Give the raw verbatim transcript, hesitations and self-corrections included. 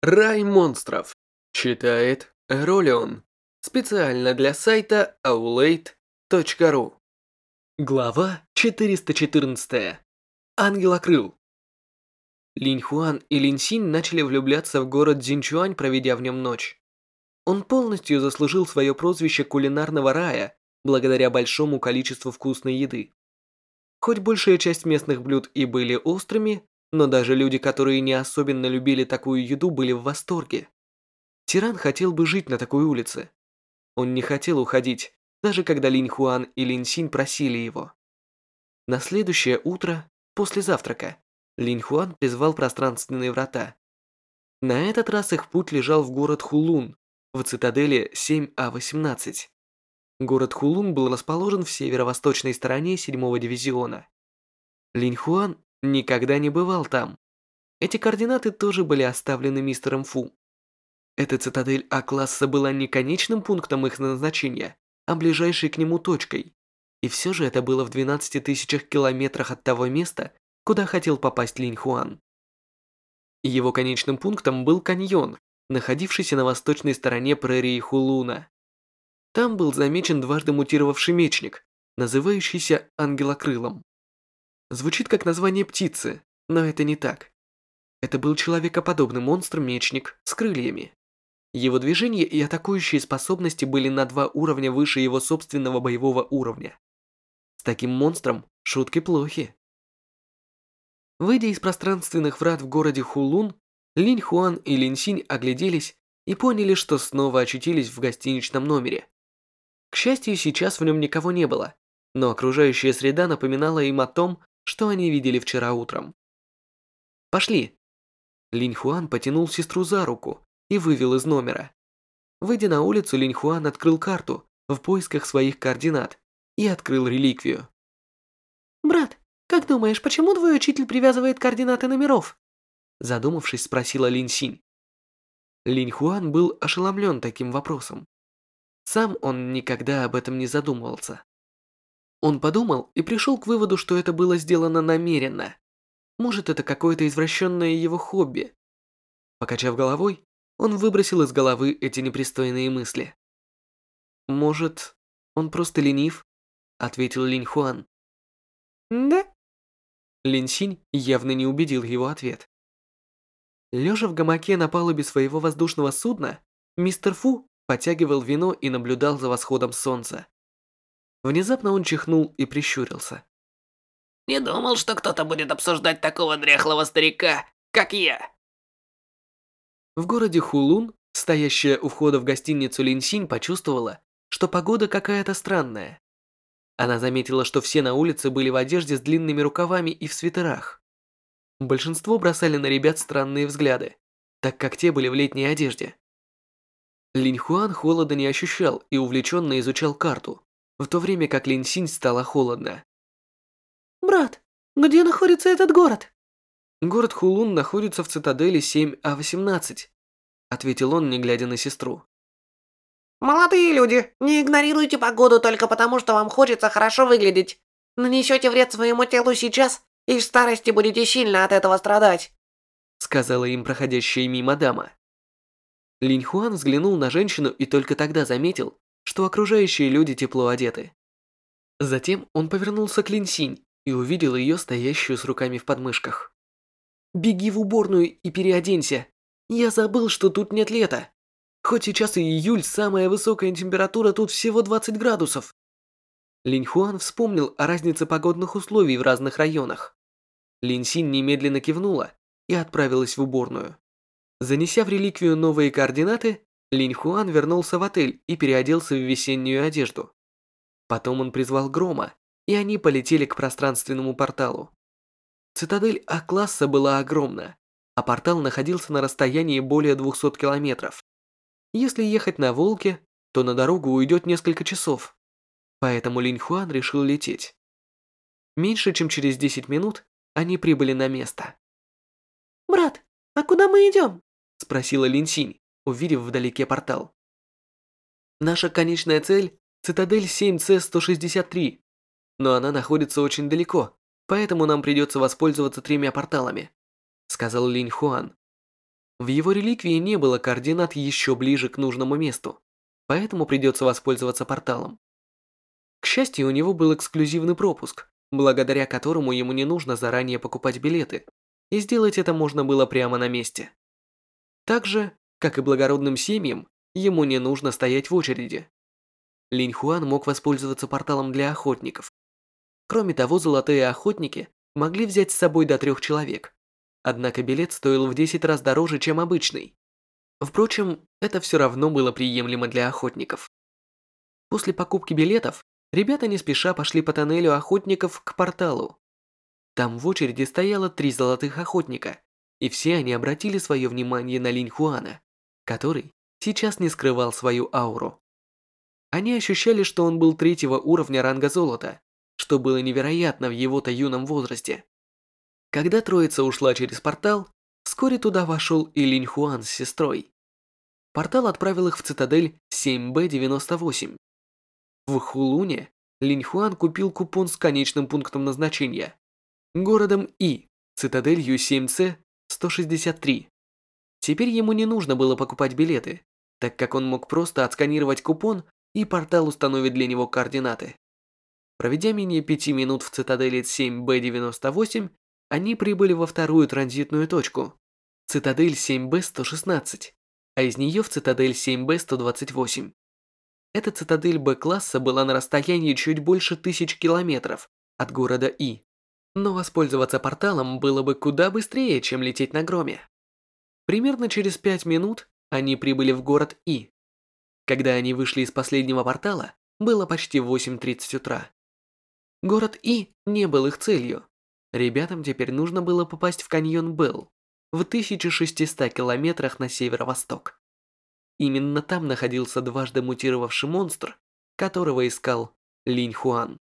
Рай монстров. Читает Ролион. Специально для сайта аулейт точка ру. Глава четыреста четырнадцать. Ангелокрыл. Линь Хуан и Линь Синь начали влюбляться в город Цзиньчуань, проведя в нем ночь. Он полностью заслужил свое прозвище кулинарного рая благодаря большому количеству вкусной еды. Хоть большая часть местных блюд и были острыми, но даже люди, которые не особенно любили такую еду, были в восторге. Тиран хотел бы жить на такой улице. Он не хотел уходить, даже когда Линь Хуан и Линь Синь просили его. На следующее утро, после завтрака, Линь Хуан призвал пространственные врата. На этот раз их путь лежал в город Хулун, в цитадели семь А восемнадцать. Город Хулун был расположен в северо-восточной стороне седьмого дивизиона. Линь Хуан никогда не бывал там. Эти координаты тоже были оставлены мистером Фу. Эта цитадель А-класса была не конечным пунктом их назначения, а ближайшей к нему точкой. И все же это было в двенадцати тысячах километрах от того места, куда хотел попасть Линь Хуан. Его конечным пунктом был каньон, находившийся на восточной стороне прерии Хулуна. Там был замечен дважды мутировавший мечник, называющийся Ангелокрылом. Звучит как название птицы, но это не так. Это был человекоподобный монстр-мечник с крыльями. Его движения и атакующие способности были на два уровня выше его собственного боевого уровня. С таким монстром шутки плохи. Выйдя из пространственных врат в городе Хулун, Линь Хуан и Линь Синь огляделись и поняли, что снова очутились в гостиничном номере. К счастью, сейчас в нем никого не было, но окружающая среда напоминала им о том, что они видели вчера утром. «Пошли!» Линь Хуан потянул сестру за руку и вывел из номера. Выйдя на улицу, Линь Хуан открыл карту в поисках своих координат и открыл реликвию. «Брат, как думаешь, почему твой учитель привязывает координаты номеров?» Задумавшись, спросила Линь Синь. Линь Хуан был ошеломлен таким вопросом. Сам он никогда об этом не задумывался. Он подумал и пришел к выводу, что это было сделано намеренно. Может, это какое-то извращенное его хобби. Покачав головой, он выбросил из головы эти непристойные мысли. «Может, он просто ленив?» – ответил Линь Хуан. «Да?» Линь Синь явно не убедил его ответ. Лежа в гамаке на палубе своего воздушного судна, мистер Фу потягивал вино и наблюдал за восходом солнца. Внезапно он чихнул и прищурился. Не думал, что кто-то будет обсуждать такого дряхлого старика, как я. В городе Хулун, стоящая у входа в гостиницу Линь Синь, почувствовала, что погода какая-то странная. Она заметила, что все на улице были в одежде с длинными рукавами и в свитерах. Большинство бросали на ребят странные взгляды, так как те были в летней одежде. Линь Хуан холода не ощущал и увлеченно изучал карту, в то время как Линь Синь стало холодно. «Брат, где находится этот город?» «Город Хулун находится в цитадели семь А восемнадцать», ответил он, не глядя на сестру. Молодые люди, не игнорируйте погоду только потому, что вам хочется хорошо выглядеть. Нанесете вред своему телу сейчас, и в старости будете сильно от этого страдать, сказала им проходящая мимо дама. Линь Хуан взглянул на женщину и только тогда заметил, что окружающие люди тепло одеты. Затем он повернулся к Линь Синь и увидел ее стоящую с руками в подмышках. «Беги в уборную и переоденься. Я забыл, что тут нет лета. Хоть сейчас и июль, самая высокая температура тут всего двадцать градусов». Линь Хуан вспомнил о разнице погодных условий в разных районах. Линь Синь немедленно кивнула и отправилась в уборную. Занеся в реликвию новые координаты, Линь Хуан вернулся в отель и переоделся в весеннюю одежду. Потом он призвал Грома, и они полетели к пространственному порталу. Цитадель А-класса была огромна, а портал находился на расстоянии более двухсот километров. Если ехать на Волке, то на дорогу уйдет несколько часов. Поэтому Линь Хуан решил лететь. Меньше чем через десять минут они прибыли на место. «Брат, а куда мы идем?» – спросила Линь Синь, увидев вдалеке портал. «Наша конечная цель – цитадель семь С сто шестьдесят три, но она находится очень далеко, поэтому нам придется воспользоваться тремя порталами», – сказал Линь Хуан. В его реликвии не было координат еще ближе к нужному месту, поэтому придется воспользоваться порталом. К счастью, у него был эксклюзивный пропуск, благодаря которому ему не нужно заранее покупать билеты, и сделать это можно было прямо на месте. Так же, как и благородным семьям, ему не нужно стоять в очереди. Линь Хуан мог воспользоваться порталом для охотников. Кроме того, золотые охотники могли взять с собой до трех человек, однако билет стоил в десять раз дороже, чем обычный. Впрочем, это все равно было приемлемо для охотников. После покупки билетов, ребята не спеша пошли по тоннелю охотников к порталу. Там в очереди стояло три золотых охотника, и все они обратили свое внимание на Линь Хуана, который сейчас не скрывал свою ауру. Они ощущали, что он был третьего уровня ранга золота, что было невероятно в его-то юном возрасте. Когда троица ушла через портал, вскоре туда вошел и Линь Хуан с сестрой. Портал отправил их в цитадель семь бэ девяносто восемь. В Хулуне Линь Хуан купил купон с конечным пунктом назначения – городом И, цитаделью семь цэ сто шестьдесят три. Теперь ему не нужно было покупать билеты, так как он мог просто отсканировать купон, и портал установит для него координаты. Проведя менее пяти минут в цитадели семь бэ девяносто восемь, они прибыли во вторую транзитную точку – цитадель семь бэ сто шестнадцать, а из нее в цитадель семь бэ сто двадцать восемь. Эта цитадель Б-класса была на расстоянии чуть больше тысяч километров от города И, но воспользоваться порталом было бы куда быстрее, чем лететь на громе. Примерно через пять минут они прибыли в город И. Когда они вышли из последнего портала, было почти восемь тридцать утра. Город И не был их целью. Ребятам теперь нужно было попасть в каньон Белл, в тысяча шестистах километрах на северо-восток. Именно там находился дважды мутировавший монстр, которого искал Линь Хуан.